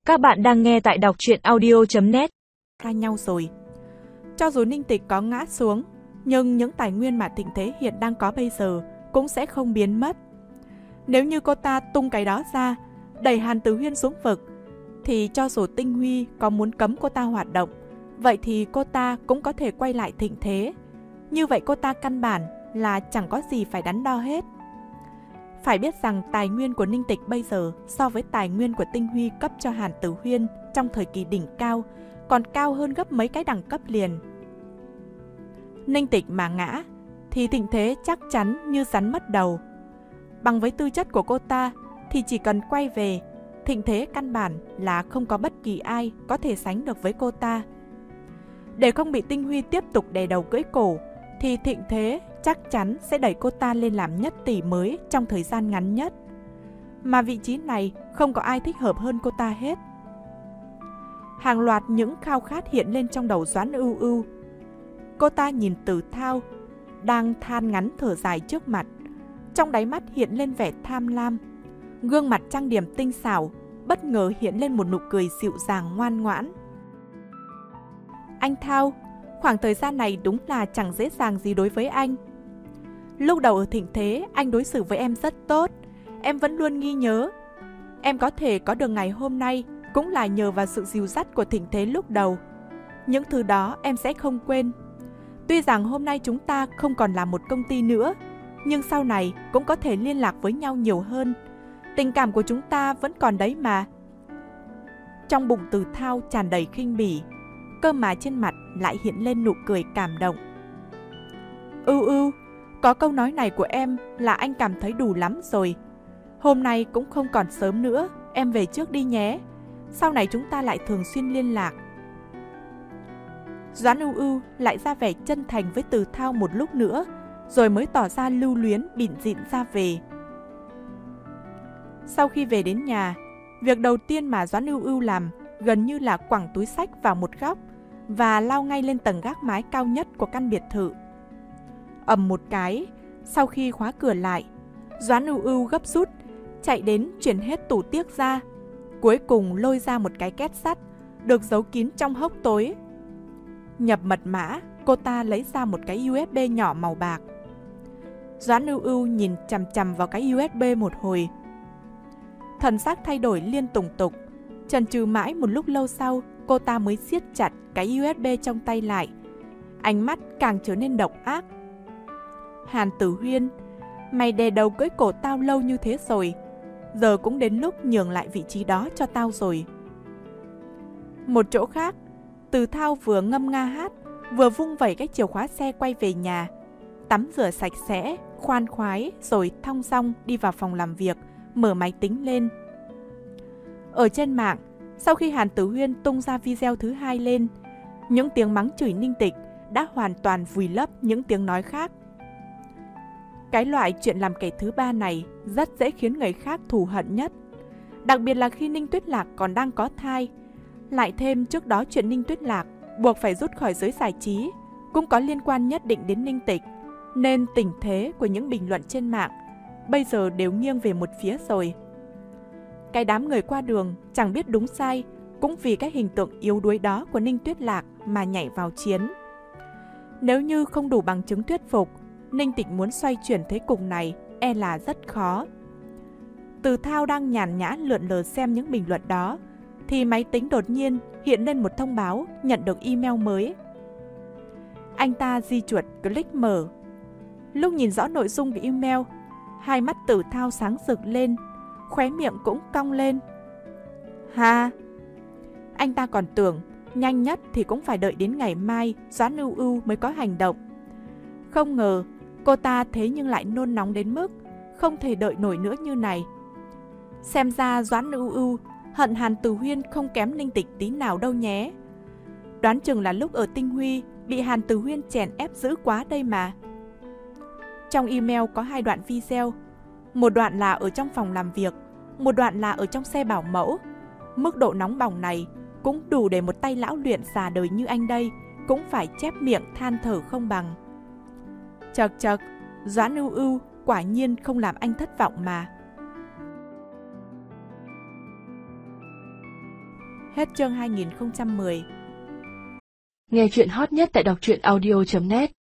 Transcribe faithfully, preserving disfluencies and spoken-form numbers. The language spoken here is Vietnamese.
Các bạn đang nghe tại đọc truyện audio chấm net. Ra nhau rồi. Cho dù Ninh Tịch có ngã xuống, nhưng những tài nguyên mà Thịnh Thế hiện đang có bây giờ cũng sẽ không biến mất. Nếu như cô ta tung cái đó ra, đẩy Hàn Tử Huyên xuống vực, thì cho dù Tinh Huy có muốn cấm cô ta hoạt động, vậy thì cô ta cũng có thể quay lại Thịnh Thế. Như vậy cô ta căn bản là chẳng có gì phải đắn đo hết. Phải biết rằng tài nguyên của Ninh Tịch bây giờ so với tài nguyên của Tinh Huy cấp cho Hàn Tử Huyên trong thời kỳ đỉnh cao còn cao hơn gấp mấy cái đẳng cấp liền. Ninh Tịch mà ngã thì Thịnh Thế chắc chắn như rắn mất đầu. Bằng với tư chất của cô ta thì chỉ cần quay về, Thịnh Thế căn bản là không có bất kỳ ai có thể sánh được với cô ta. Để không bị Tinh Huy tiếp tục đè đầu cưỡi cổ thì Thịnh Thế chắc chắn sẽ đẩy cô ta lên làm nhất tỷ mới trong thời gian ngắn nhất. Mà vị trí này không có ai thích hợp hơn cô ta hết. Hàng loạt những khao khát hiện lên trong đầu Doãn Ưu Ưu. Cô ta nhìn Từ Thao đang than ngắn thở dài trước mặt, trong đáy mắt hiện lên vẻ tham lam. Gương mặt trang điểm tinh xảo bất ngờ hiện lên một nụ cười dịu dàng ngoan ngoãn. Anh Thao, khoảng thời gian này đúng là chẳng dễ dàng gì đối với anh. Lúc đầu ở Thịnh Thế, anh đối xử với em rất tốt. Em vẫn luôn ghi nhớ. Em có thể có được ngày hôm nay cũng là nhờ vào sự dìu dắt của Thịnh Thế lúc đầu. Những thứ đó em sẽ không quên. Tuy rằng hôm nay chúng ta không còn là một công ty nữa, nhưng sau này cũng có thể liên lạc với nhau nhiều hơn. Tình cảm của chúng ta vẫn còn đấy mà. Trong bụng Từ Thao tràn đầy khinh bỉ, cơ mà trên mặt lại hiện lên nụ cười cảm động. Ưu Ưu, có câu nói này của em là anh cảm thấy đủ lắm rồi. Hôm nay cũng không còn sớm nữa, em về trước đi nhé. Sau này chúng ta lại thường xuyên liên lạc. Doãn Ưu Ưu lại ra vẻ chân thành với Từ Thao một lúc nữa, rồi mới tỏ ra lưu luyến bỉn rỉn ra về. Sau khi về đến nhà, việc đầu tiên mà Doãn Ưu Ưu làm gần như là quẳng túi xách vào một góc và lao ngay lên tầng gác mái cao nhất của căn biệt thự. Ầm một cái, sau khi khóa cửa lại, Doãn Ưu Ưu gấp rút chạy đến chuyển hết tủ tiếc ra, cuối cùng lôi ra một cái két sắt được giấu kín trong hốc tối. Nhập mật mã, cô ta lấy ra một cái u ét bê nhỏ màu bạc. Doãn Ưu Ưu nhìn chằm chằm vào cái u ét bê một hồi. Thần sắc thay đổi liên tục tục, chần chừ mãi một lúc lâu sau, cô ta mới siết chặt cái u ét bê trong tay lại. Ánh mắt càng trở nên độc ác. Hàn Tử Huyên, mày đè đầu cưỡi cổ tao lâu như thế rồi, giờ cũng đến lúc nhường lại vị trí đó cho tao rồi. Một chỗ khác, Từ Thao vừa ngâm nga hát, vừa vung vẩy cái chìa khóa xe quay về nhà, tắm rửa sạch sẽ, khoan khoái rồi thong dong đi vào phòng làm việc, mở máy tính lên. Ở trên mạng, sau khi Hàn Tử Huyên tung ra video thứ hai lên, những tiếng mắng chửi Ninh Tịch đã hoàn toàn vùi lấp những tiếng nói khác. Cái loại chuyện làm kẻ thứ ba này rất dễ khiến người khác thù hận nhất. Đặc biệt là khi Ninh Tuyết Lạc còn đang có thai. Lại thêm trước đó chuyện Ninh Tuyết Lạc buộc phải rút khỏi giới giải trí cũng có liên quan nhất định đến Ninh Tịch, nên tình thế của những bình luận trên mạng bây giờ đều nghiêng về một phía rồi. Cái đám người qua đường chẳng biết đúng sai cũng vì cái hình tượng yếu đuối đó của Ninh Tuyết Lạc mà nhảy vào chiến. Nếu như không đủ bằng chứng thuyết phục, Ninh Tịch muốn xoay chuyển thế cục này e là rất khó. Từ Thao đang nhàn nhã lượn lờ xem những bình luận đó thì máy tính đột nhiên hiện lên một thông báo nhận được email mới. Anh ta di chuột click mở. Lúc nhìn rõ nội dung của email, hai mắt Từ Thao sáng rực lên, khóe miệng cũng cong lên. Ha! Anh ta còn tưởng nhanh nhất thì cũng phải đợi đến ngày mai Doãn Ưu Ưu mới có hành động. Không ngờ cô ta thế nhưng lại nôn nóng đến mức không thể đợi nổi nữa như này. Xem ra Doãn Ưu Ưu hận Hàn Tử Huyên không kém Ninh Tịch tí nào đâu nhé. Đoán chừng là lúc ở Tinh Huy bị Hàn Tử Huyên chèn ép dữ quá đây mà. Trong email có hai đoạn video. Một đoạn là ở trong phòng làm việc, một đoạn là ở trong xe bảo mẫu. Mức độ nóng bỏng này cũng đủ để một tay lão luyện già đời như anh đây cũng phải chép miệng than thở không bằng. Chật chật, Doãn Ưu Ưu quả nhiên không làm anh thất vọng mà. Hết chương hai nghìn không trăm mười. Nghe chuyện hot nhất tại đọc truyện audio chấm net.